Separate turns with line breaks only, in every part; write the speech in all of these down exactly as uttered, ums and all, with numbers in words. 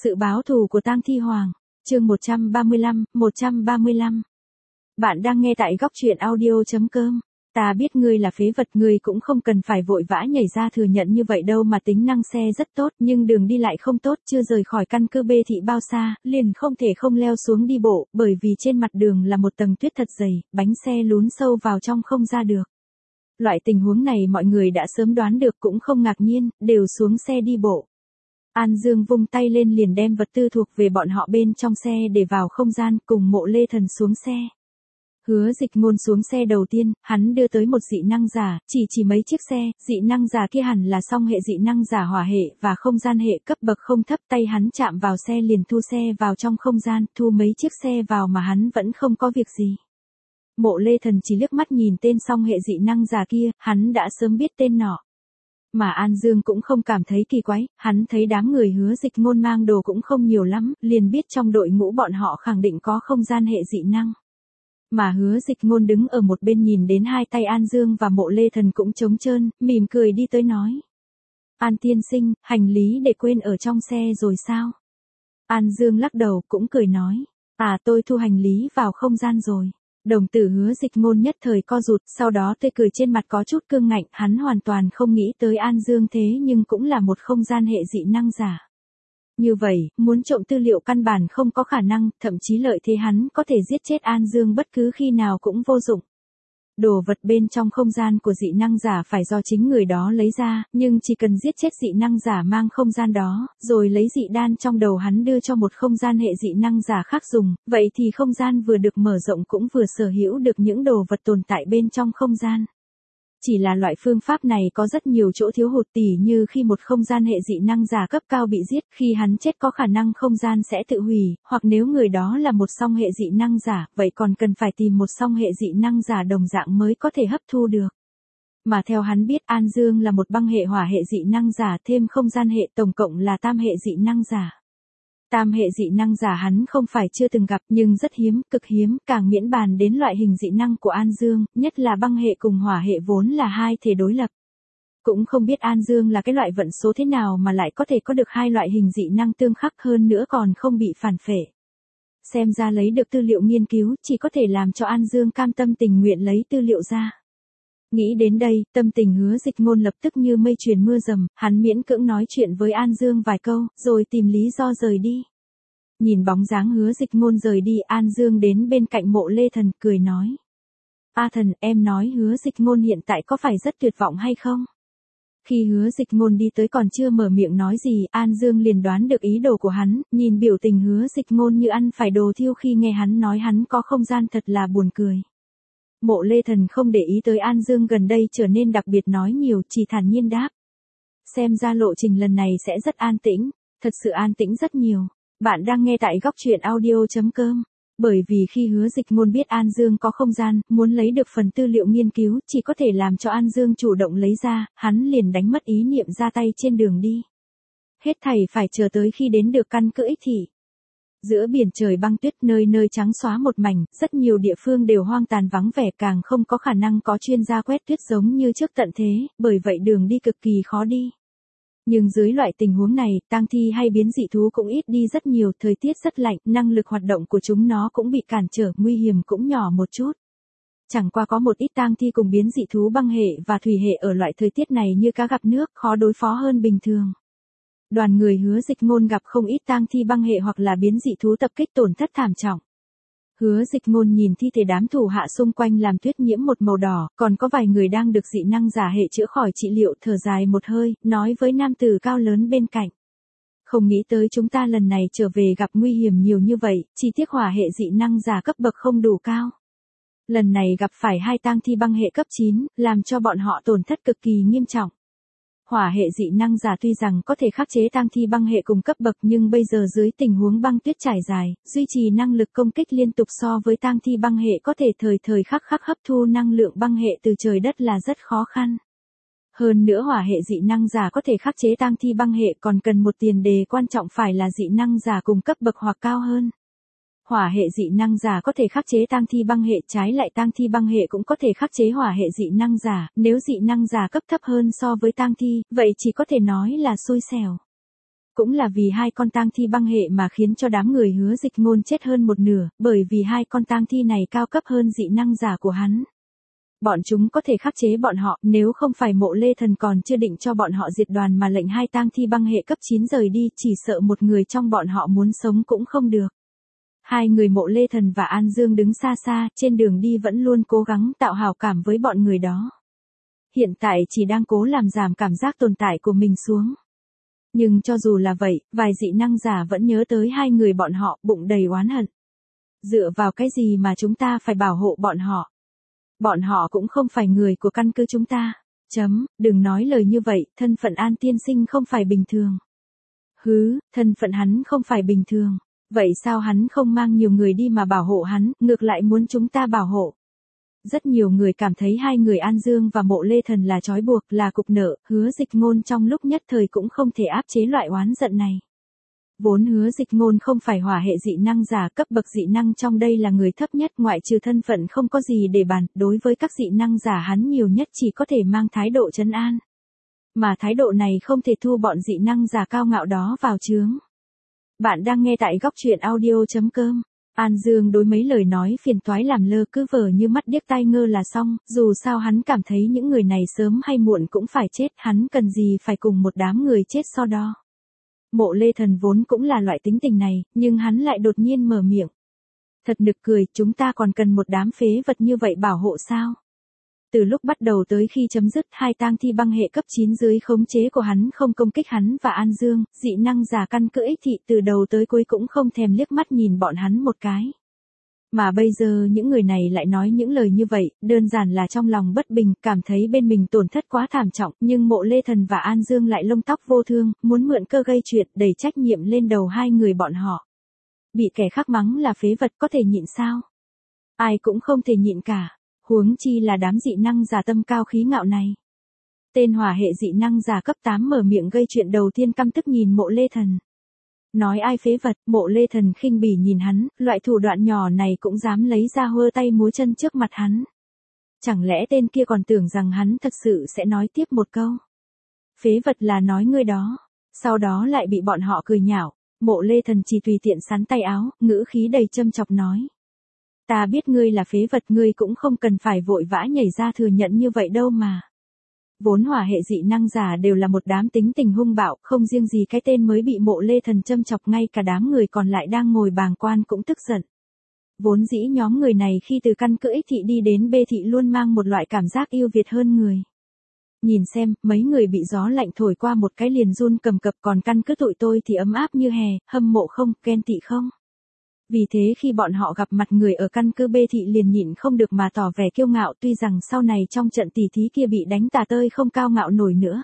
Sự báo thù của tang thi hoàng, chương một trăm ba mươi lăm, một trăm ba mươi lăm. Bạn đang nghe tại góc truyện audio chấm com. Ta biết ngươi là phế vật, ngươi cũng không cần phải vội vã nhảy ra thừa nhận như vậy đâu mà tính năng xe rất tốt, nhưng đường đi lại không tốt, chưa rời khỏi căn cứ bê thị bao xa, liền không thể không leo xuống đi bộ, bởi vì trên mặt đường là một tầng tuyết thật dày, bánh xe lún sâu vào trong không ra được. Loại tình huống này mọi người đã sớm đoán được cũng không ngạc nhiên, đều xuống xe đi bộ. An Dương vung tay lên liền đem vật tư thuộc về bọn họ bên trong xe để vào không gian, cùng Mộ Lê Thần xuống xe. Hứa Dịch Ngôn xuống xe đầu tiên, hắn đưa tới một dị năng giả, chỉ chỉ mấy chiếc xe, dị năng giả kia hẳn là song hệ dị năng giả hỏa hệ và không gian hệ, cấp bậc không thấp, tay hắn chạm vào xe liền thu xe vào trong không gian, thu mấy chiếc xe vào mà hắn vẫn không có việc gì. Mộ Lê Thần chỉ liếc mắt nhìn tên song hệ dị năng giả kia, hắn đã sớm biết tên nọ. Mà An Dương cũng không cảm thấy kỳ quái, hắn thấy đám người Hứa Dịch Ngôn mang đồ cũng không nhiều lắm, liền biết trong đội ngũ bọn họ khẳng định có không gian hệ dị năng. Mà Hứa Dịch Ngôn đứng ở một bên nhìn đến hai tay An Dương và Mộ Lê Thần cũng trống trơn, mỉm cười đi tới nói. An tiên sinh, hành lý để quên ở trong xe rồi sao? An Dương lắc đầu cũng cười nói. À, tôi thu hành lý vào không gian rồi. Đồng tử Hứa Dịch Ngôn nhất thời co rụt, sau đó tươi cười trên mặt có chút cương ngạnh, hắn hoàn toàn không nghĩ tới An Dương thế nhưng cũng là một không gian hệ dị năng giả. Như vậy, muốn trộm tư liệu căn bản không có khả năng, thậm chí lợi thế hắn có thể giết chết An Dương bất cứ khi nào cũng vô dụng. Đồ vật bên trong không gian của dị năng giả phải do chính người đó lấy ra, nhưng chỉ cần giết chết dị năng giả mang không gian đó, rồi lấy dị đan trong đầu hắn đưa cho một không gian hệ dị năng giả khác dùng, vậy thì không gian vừa được mở rộng cũng vừa sở hữu được những đồ vật tồn tại bên trong không gian. Chỉ là loại phương pháp này có rất nhiều chỗ thiếu hụt, tỉ như khi một không gian hệ dị năng giả cấp cao bị giết, khi hắn chết có khả năng không gian sẽ tự hủy, hoặc nếu người đó là một song hệ dị năng giả, vậy còn cần phải tìm một song hệ dị năng giả đồng dạng mới có thể hấp thu được. Mà theo hắn biết An Dương là một băng hệ hỏa hệ dị năng giả thêm không gian hệ, tổng cộng là tam hệ dị năng giả. Tam hệ dị năng giả hắn không phải chưa từng gặp nhưng rất hiếm, cực hiếm, càng miễn bàn đến loại hình dị năng của An Dương, nhất là băng hệ cùng hỏa hệ vốn là hai thể đối lập. Cũng không biết An Dương là cái loại vận số thế nào mà lại có thể có được hai loại hình dị năng tương khắc, hơn nữa còn không bị phản phệ. Xem ra lấy được tư liệu nghiên cứu chỉ có thể làm cho An Dương cam tâm tình nguyện lấy tư liệu ra. Nghĩ đến đây, tâm tình Hứa Dịch Ngôn lập tức như mây truyền mưa rầm, hắn miễn cưỡng nói chuyện với An Dương vài câu, rồi tìm lý do rời đi. Nhìn bóng dáng Hứa Dịch Ngôn rời đi, An Dương đến bên cạnh Mộ Lê Thần, cười nói. A Thần, em nói Hứa Dịch Ngôn hiện tại có phải rất tuyệt vọng hay không? Khi Hứa Dịch Ngôn đi tới còn chưa mở miệng nói gì, An Dương liền đoán được ý đồ của hắn, nhìn biểu tình Hứa Dịch Ngôn như ăn phải đồ thiêu khi nghe hắn nói hắn có không gian thật là buồn cười. Mộ Lê Thần không để ý tới An Dương gần đây trở nên đặc biệt nói nhiều, chỉ thản nhiên đáp. Xem ra lộ trình lần này sẽ rất an tĩnh, thật sự an tĩnh rất nhiều. Bạn đang nghe tại góc truyện audio chấm com. Bởi vì khi Hứa Dịch Ngôn biết An Dương có không gian, muốn lấy được phần tư liệu nghiên cứu, chỉ có thể làm cho An Dương chủ động lấy ra, hắn liền đánh mất ý niệm ra tay trên đường đi. Hết thảy phải chờ tới khi đến được căn cứ Ích Thị. Giữa biển trời băng tuyết, nơi nơi trắng xóa một mảnh, rất nhiều địa phương đều hoang tàn vắng vẻ, càng không có khả năng có chuyên gia quét tuyết giống như trước tận thế, bởi vậy đường đi cực kỳ khó đi. Nhưng dưới loại tình huống này, tang thi hay biến dị thú cũng ít đi rất nhiều, thời tiết rất lạnh, năng lực hoạt động của chúng nó cũng bị cản trở, nguy hiểm cũng nhỏ một chút. Chẳng qua có một ít tang thi cùng biến dị thú băng hệ và thủy hệ ở loại thời tiết này như cá gặp nước, khó đối phó hơn bình thường. Đoàn người Hứa Dịch Ngôn gặp không ít tang thi băng hệ hoặc là biến dị thú tập kích tổn thất thảm trọng. Hứa Dịch Ngôn nhìn thi thể đám thủ hạ xung quanh làm tuyết nhiễm một màu đỏ, còn có vài người đang được dị năng giả hệ chữa khỏi trị liệu, thở dài một hơi, nói với nam tử cao lớn bên cạnh. Không nghĩ tới chúng ta lần này trở về gặp nguy hiểm nhiều như vậy, chỉ tiếc hỏa hệ dị năng giả cấp bậc không đủ cao. Lần này gặp phải hai tang thi băng hệ cấp chín, làm cho bọn họ tổn thất cực kỳ nghiêm trọng. Hỏa hệ dị năng giả tuy rằng có thể khắc chế tang thi băng hệ cùng cấp bậc nhưng bây giờ dưới tình huống băng tuyết trải dài, duy trì năng lực công kích liên tục so với tang thi băng hệ có thể thời thời khắc khắc hấp thu năng lượng băng hệ từ trời đất là rất khó khăn. Hơn nữa hỏa hệ dị năng giả có thể khắc chế tang thi băng hệ còn cần một tiền đề quan trọng phải là dị năng giả cùng cấp bậc hoặc cao hơn. Hỏa hệ dị năng giả có thể khắc chế tang thi băng hệ, trái lại tang thi băng hệ cũng có thể khắc chế hỏa hệ dị năng giả, nếu dị năng giả cấp thấp hơn so với tang thi, vậy chỉ có thể nói là xui xẻo. Cũng là vì hai con tang thi băng hệ mà khiến cho đám người Hứa Dịch Ngôn chết hơn một nửa, bởi vì hai con tang thi này cao cấp hơn dị năng giả của hắn. Bọn chúng có thể khắc chế bọn họ, nếu không phải Mộ Lê Thần còn chưa định cho bọn họ diệt đoàn mà lệnh hai tang thi băng hệ cấp chín rời đi, chỉ sợ một người trong bọn họ muốn sống cũng không được. Hai người Mộ Lê Thần và An Dương đứng xa xa, trên đường đi vẫn luôn cố gắng tạo hảo cảm với bọn người đó. Hiện tại chỉ đang cố làm giảm cảm giác tồn tại của mình xuống. Nhưng cho dù là vậy, vài dị năng giả vẫn nhớ tới hai người bọn họ, bụng đầy oán hận. Dựa vào cái gì mà chúng ta phải bảo hộ bọn họ? Bọn họ cũng không phải người của căn cứ chúng ta. Chấm, đừng nói lời như vậy, thân phận An tiên sinh không phải bình thường. Hứ, thân phận hắn không phải bình thường. Vậy sao hắn không mang nhiều người đi mà bảo hộ hắn, ngược lại muốn chúng ta bảo hộ? Rất nhiều người cảm thấy hai người An Dương và Mộ Lê Thần là trói buộc, là cục nợ, Hứa Dịch Ngôn trong lúc nhất thời cũng không thể áp chế loại oán giận này. Vốn Hứa Dịch Ngôn không phải hỏa hệ dị năng giả, cấp bậc dị năng trong đây là người thấp nhất, ngoại trừ thân phận không có gì để bàn, đối với các dị năng giả hắn nhiều nhất chỉ có thể mang thái độ trấn an. Mà thái độ này không thể thu bọn dị năng giả cao ngạo đó vào chướng. Bạn đang nghe tại góc truyện audio chấm com. An Dương đối mấy lời nói phiền toái làm lơ cứ vờ như mắt điếc tai ngơ là xong, dù sao hắn cảm thấy những người này sớm hay muộn cũng phải chết, hắn cần gì phải cùng một đám người chết so đo. Mộ Lê Thần vốn cũng là loại tính tình này, nhưng hắn lại đột nhiên mở miệng. Thật nực cười, chúng ta còn cần một đám phế vật như vậy bảo hộ sao? Từ lúc bắt đầu tới khi chấm dứt, hai tang thi băng hệ cấp chín dưới khống chế của hắn không công kích hắn và An Dương, dị năng giả căn cứ ích thị từ đầu tới cuối cũng không thèm liếc mắt nhìn bọn hắn một cái. Mà bây giờ những người này lại nói những lời như vậy, đơn giản là trong lòng bất bình, cảm thấy bên mình tổn thất quá thảm trọng, nhưng Mộ Lê Thần và An Dương lại lông tóc vô thương, muốn mượn cơ gây chuyện, đẩy trách nhiệm lên đầu hai người bọn họ. Bị kẻ khác mắng là phế vật có thể nhịn sao? Ai cũng không thể nhịn cả. Huống chi là đám dị năng giả tâm cao khí ngạo này. Tên hỏa hệ dị năng giả cấp tám mở miệng gây chuyện đầu tiên căm tức nhìn Mộ Lê Thần. Nói ai phế vật, Mộ Lê Thần khinh bỉ nhìn hắn, loại thủ đoạn nhỏ này cũng dám lấy ra hơ tay múa chân trước mặt hắn. Chẳng lẽ tên kia còn tưởng rằng hắn thật sự sẽ nói tiếp một câu. Phế vật là nói ngươi đó. Sau đó lại bị bọn họ cười nhạo. Mộ Lê Thần chỉ tùy tiện sắn tay áo, ngữ khí đầy châm chọc nói. Ta biết ngươi là phế vật, ngươi cũng không cần phải vội vã nhảy ra thừa nhận như vậy đâu mà. Vốn hỏa hệ dị năng giả đều là một đám tính tình hung bạo, không riêng gì cái tên mới bị Mộ Lê Thần châm chọc, ngay cả đám người còn lại đang ngồi bàng quan cũng tức giận. Vốn dĩ nhóm người này khi từ căn cứ ích thị đi đến bê thị luôn mang một loại cảm giác yêu Việt hơn người. Nhìn xem, mấy người bị gió lạnh thổi qua một cái liền run cầm cập, còn căn cứ tụi tôi thì ấm áp như hè, hâm mộ không, ghen tị không. Vì thế khi bọn họ gặp mặt người ở căn cứ bê thị liền nhịn không được mà tỏ vẻ kiêu ngạo, tuy rằng sau này trong trận tỉ thí kia bị đánh tả tơi không cao ngạo nổi nữa.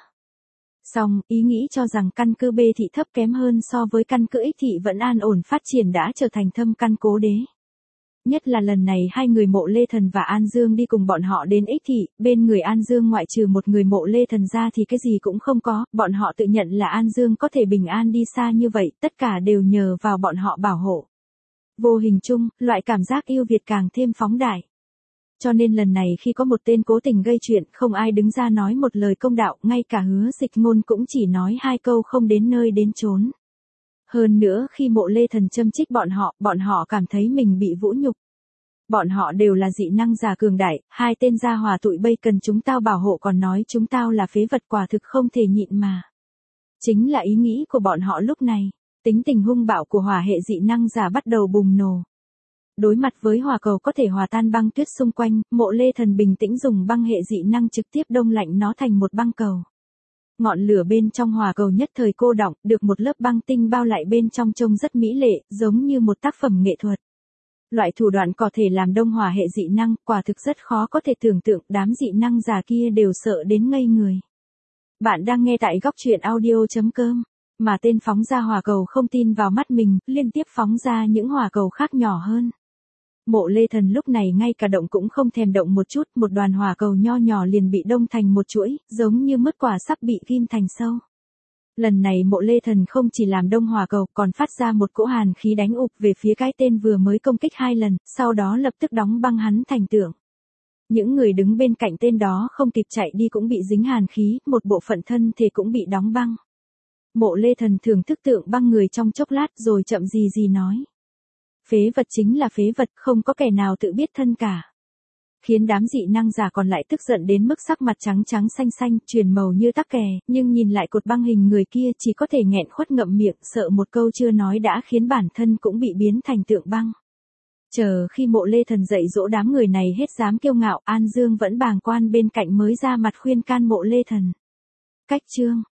Song, ý nghĩ cho rằng căn cứ bê thị thấp kém hơn so với căn cứ ích thị vẫn an ổn phát triển đã trở thành thâm căn cố đế. Nhất là lần này hai người Mộ Lê Thần và An Dương đi cùng bọn họ đến ích thị, bên người An Dương ngoại trừ một người Mộ Lê Thần ra thì cái gì cũng không có, bọn họ tự nhận là An Dương có thể bình an đi xa như vậy, tất cả đều nhờ vào bọn họ bảo hộ. Vô hình chung, loại cảm giác yêu Việt càng thêm phóng đại. Cho nên lần này khi có một tên cố tình gây chuyện, không ai đứng ra nói một lời công đạo, ngay cả Hứa Dịch Ngôn cũng chỉ nói hai câu không đến nơi đến chốn. Hơn nữa khi Mộ Lê Thần châm chích bọn họ, bọn họ cảm thấy mình bị vũ nhục. Bọn họ đều là dị năng giả cường đại, hai tên gia hỏa tụi bây cần chúng tao bảo hộ còn nói chúng tao là phế vật, quả thực không thể nhịn mà. Chính là ý nghĩ của bọn họ lúc này. Tính tình hung bạo của hỏa hệ dị năng giả bắt đầu bùng nổ. Đối mặt với hỏa cầu có thể hòa tan băng tuyết xung quanh, Mộ Lê Thần bình tĩnh dùng băng hệ dị năng trực tiếp đông lạnh nó thành một băng cầu. Ngọn lửa bên trong hỏa cầu nhất thời cô đọng, được một lớp băng tinh bao lại bên trong trông rất mỹ lệ, giống như một tác phẩm nghệ thuật. Loại thủ đoạn có thể làm đông hỏa hệ dị năng, quả thực rất khó có thể tưởng tượng, đám dị năng giả kia đều sợ đến ngây người. Bạn đang nghe tại góc truyện audio chấm com. Mà tên phóng ra hỏa cầu không tin vào mắt mình, liên tiếp phóng ra những hỏa cầu khác nhỏ hơn. Mộ Lê Thần lúc này ngay cả động cũng không thèm động một chút, một đoàn hỏa cầu nho nhỏ liền bị đông thành một chuỗi, giống như mứt quả sắp bị ghim thành sâu. Lần này Mộ Lê Thần không chỉ làm đông hỏa cầu, còn phát ra một cỗ hàn khí đánh ụp về phía cái tên vừa mới công kích hai lần, sau đó lập tức đóng băng hắn thành tượng. Những người đứng bên cạnh tên đó không kịp chạy đi cũng bị dính hàn khí, một bộ phận thân thể cũng bị đóng băng. Mộ Lê Thần thưởng thức tượng băng người trong chốc lát rồi chậm gì gì nói. Phế vật chính là phế vật, không có kẻ nào tự biết thân cả. Khiến đám dị năng giả còn lại tức giận đến mức sắc mặt trắng trắng xanh xanh, chuyển màu như tắc kè, nhưng nhìn lại cột băng hình người kia chỉ có thể nghẹn khuất ngậm miệng, sợ một câu chưa nói đã khiến bản thân cũng bị biến thành tượng băng. Chờ khi Mộ Lê Thần dạy dỗ đám người này hết dám kiêu ngạo, An Dương vẫn bàng quan bên cạnh mới ra mặt khuyên can Mộ Lê Thần. Cách chương